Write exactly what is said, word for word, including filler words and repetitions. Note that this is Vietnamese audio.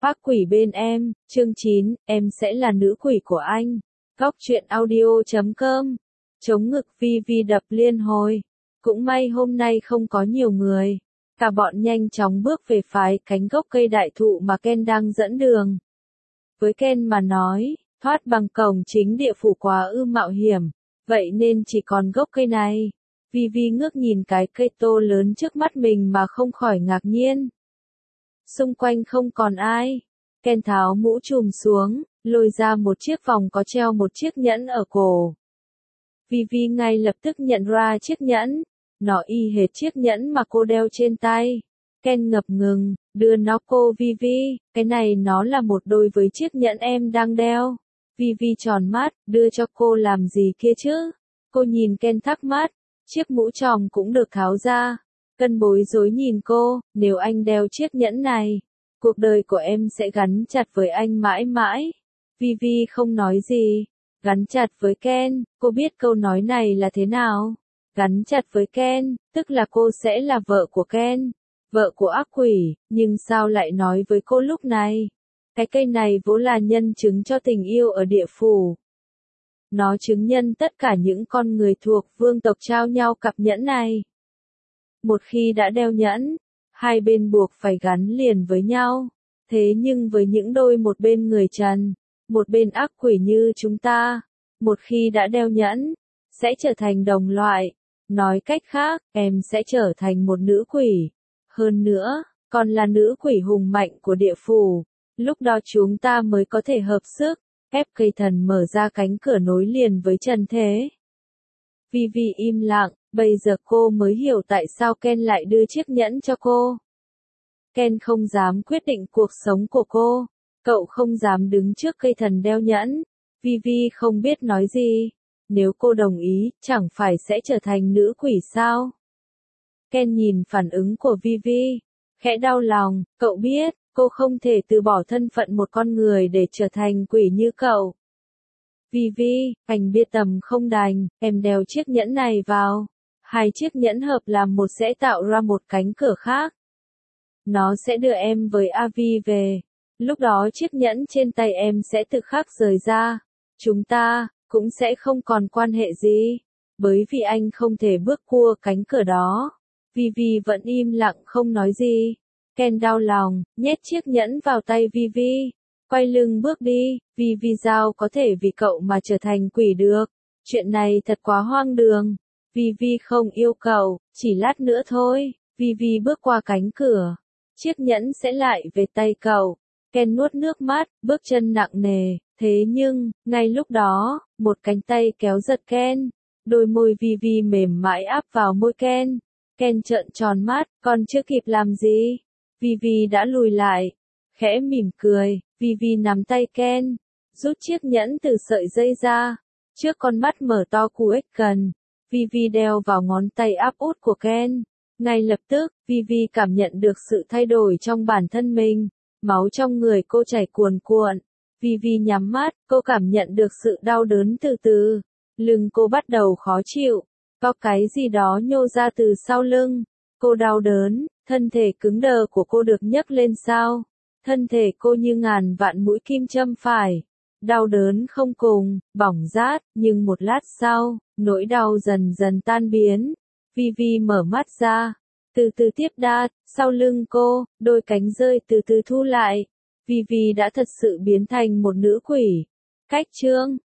Ác quỷ bên em, chương chín, em sẽ là nữ quỷ của anh. Góc truyện audio chấm com. Chống ngực Vi Vi đập liên hồi. Cũng may hôm nay không có nhiều người. Cả bọn nhanh chóng bước về phái cánh gốc cây đại thụ mà Ken đang dẫn đường. Với Ken mà nói, thoát bằng cổng chính địa phủ quá ư mạo hiểm, vậy nên chỉ còn gốc cây này. Vi Vi ngước nhìn cái cây to lớn trước mắt mình mà không khỏi ngạc nhiên. Xung quanh không còn ai. Ken tháo mũ trùm xuống, lôi ra một chiếc vòng có treo một chiếc nhẫn ở cổ. Vi Vi ngay lập tức nhận ra chiếc nhẫn. Nó y hệt chiếc nhẫn mà cô đeo trên tay. Ken ngập ngừng, đưa nó cô Vi Vi, cái này nó là một đôi với chiếc nhẫn em đang đeo. Vi Vi tròn mắt, đưa cho cô làm gì kia chứ? Cô nhìn Ken thắc mắc, chiếc mũ tròm cũng được tháo ra. Cân bối rối nhìn cô, nếu anh đeo chiếc nhẫn này, cuộc đời của em sẽ gắn chặt với anh mãi mãi. Vi Vi không nói gì. Gắn chặt với Ken, cô biết câu nói này là thế nào? Gắn chặt với Ken, tức là cô sẽ là vợ của Ken, vợ của ác quỷ, nhưng sao lại nói với cô lúc này? Cái cây này vốn là nhân chứng cho tình yêu ở địa phủ. Nó chứng nhân tất cả những con người thuộc vương tộc trao nhau cặp nhẫn này. Một khi đã đeo nhẫn, hai bên buộc phải gắn liền với nhau. Thế nhưng với những đôi một bên người trần, một bên ác quỷ như chúng ta, một khi đã đeo nhẫn, sẽ trở thành đồng loại. Nói cách khác, em sẽ trở thành một nữ quỷ. Hơn nữa, còn là nữ quỷ hùng mạnh của địa phủ. Lúc đó chúng ta mới có thể hợp sức, ép cây thần mở ra cánh cửa nối liền với trần thế. Vi Vi im lặng, bây giờ cô mới hiểu tại sao Ken lại đưa chiếc nhẫn cho cô. Ken không dám quyết định cuộc sống của cô. Cậu không dám đứng trước cây thần đeo nhẫn. Vi Vi không biết nói gì. Nếu cô đồng ý, chẳng phải sẽ trở thành nữ quỷ sao? Ken nhìn phản ứng của Vi Vi, khẽ đau lòng, cậu biết, cô không thể từ bỏ thân phận một con người để trở thành quỷ như cậu. Vi Vi, anh biết tầm không đành, em đeo chiếc nhẫn này vào. Hai chiếc nhẫn hợp làm một sẽ tạo ra một cánh cửa khác. Nó sẽ đưa em với a vi về. Lúc đó chiếc nhẫn trên tay em sẽ tự khắc rời ra. Chúng ta cũng sẽ không còn quan hệ gì, bởi vì anh không thể bước qua cánh cửa đó. Vi Vi vẫn im lặng không nói gì. Ken đau lòng, nhét chiếc nhẫn vào tay Vi Vi, quay lưng bước đi. Vi Vi sao có thể vì cậu mà trở thành quỷ được? Chuyện này thật quá hoang đường. Vi Vi không yêu cậu, chỉ lát nữa thôi. Vi Vi bước qua cánh cửa, chiếc nhẫn sẽ lại về tay cậu. Ken nuốt nước mắt, bước chân nặng nề. Thế nhưng, ngay lúc đó, một cánh tay kéo giật Ken. Đôi môi Vi Vi mềm mại áp vào môi Ken. Ken trợn tròn mắt, còn chưa kịp làm gì. Vi Vi đã lùi lại. Khẽ mỉm cười, Vi Vi nắm tay Ken, rút chiếc nhẫn từ sợi dây ra. Trước con mắt mở to cu ếch cần, Vi Vi đeo vào ngón tay áp út của Ken. Ngay lập tức, Vi Vi cảm nhận được sự thay đổi trong bản thân mình. Máu trong người cô chảy cuồn cuộn. Vi Vi nhắm mắt, cô cảm nhận được sự đau đớn từ từ. Lưng cô bắt đầu khó chịu. Có cái gì đó nhô ra từ sau lưng. Cô đau đớn, thân thể cứng đờ của cô được nhấc lên sao. Thân thể cô như ngàn vạn mũi kim châm phải. Đau đớn không cùng, bỏng rát, nhưng một lát sau, nỗi đau dần dần tan biến. Vi Vi mở mắt ra. Từ từ tiếp đa, sau lưng cô, đôi cánh rơi từ từ thu lại. Vi Vi đã thật sự biến thành một nữ quỷ. Cách chương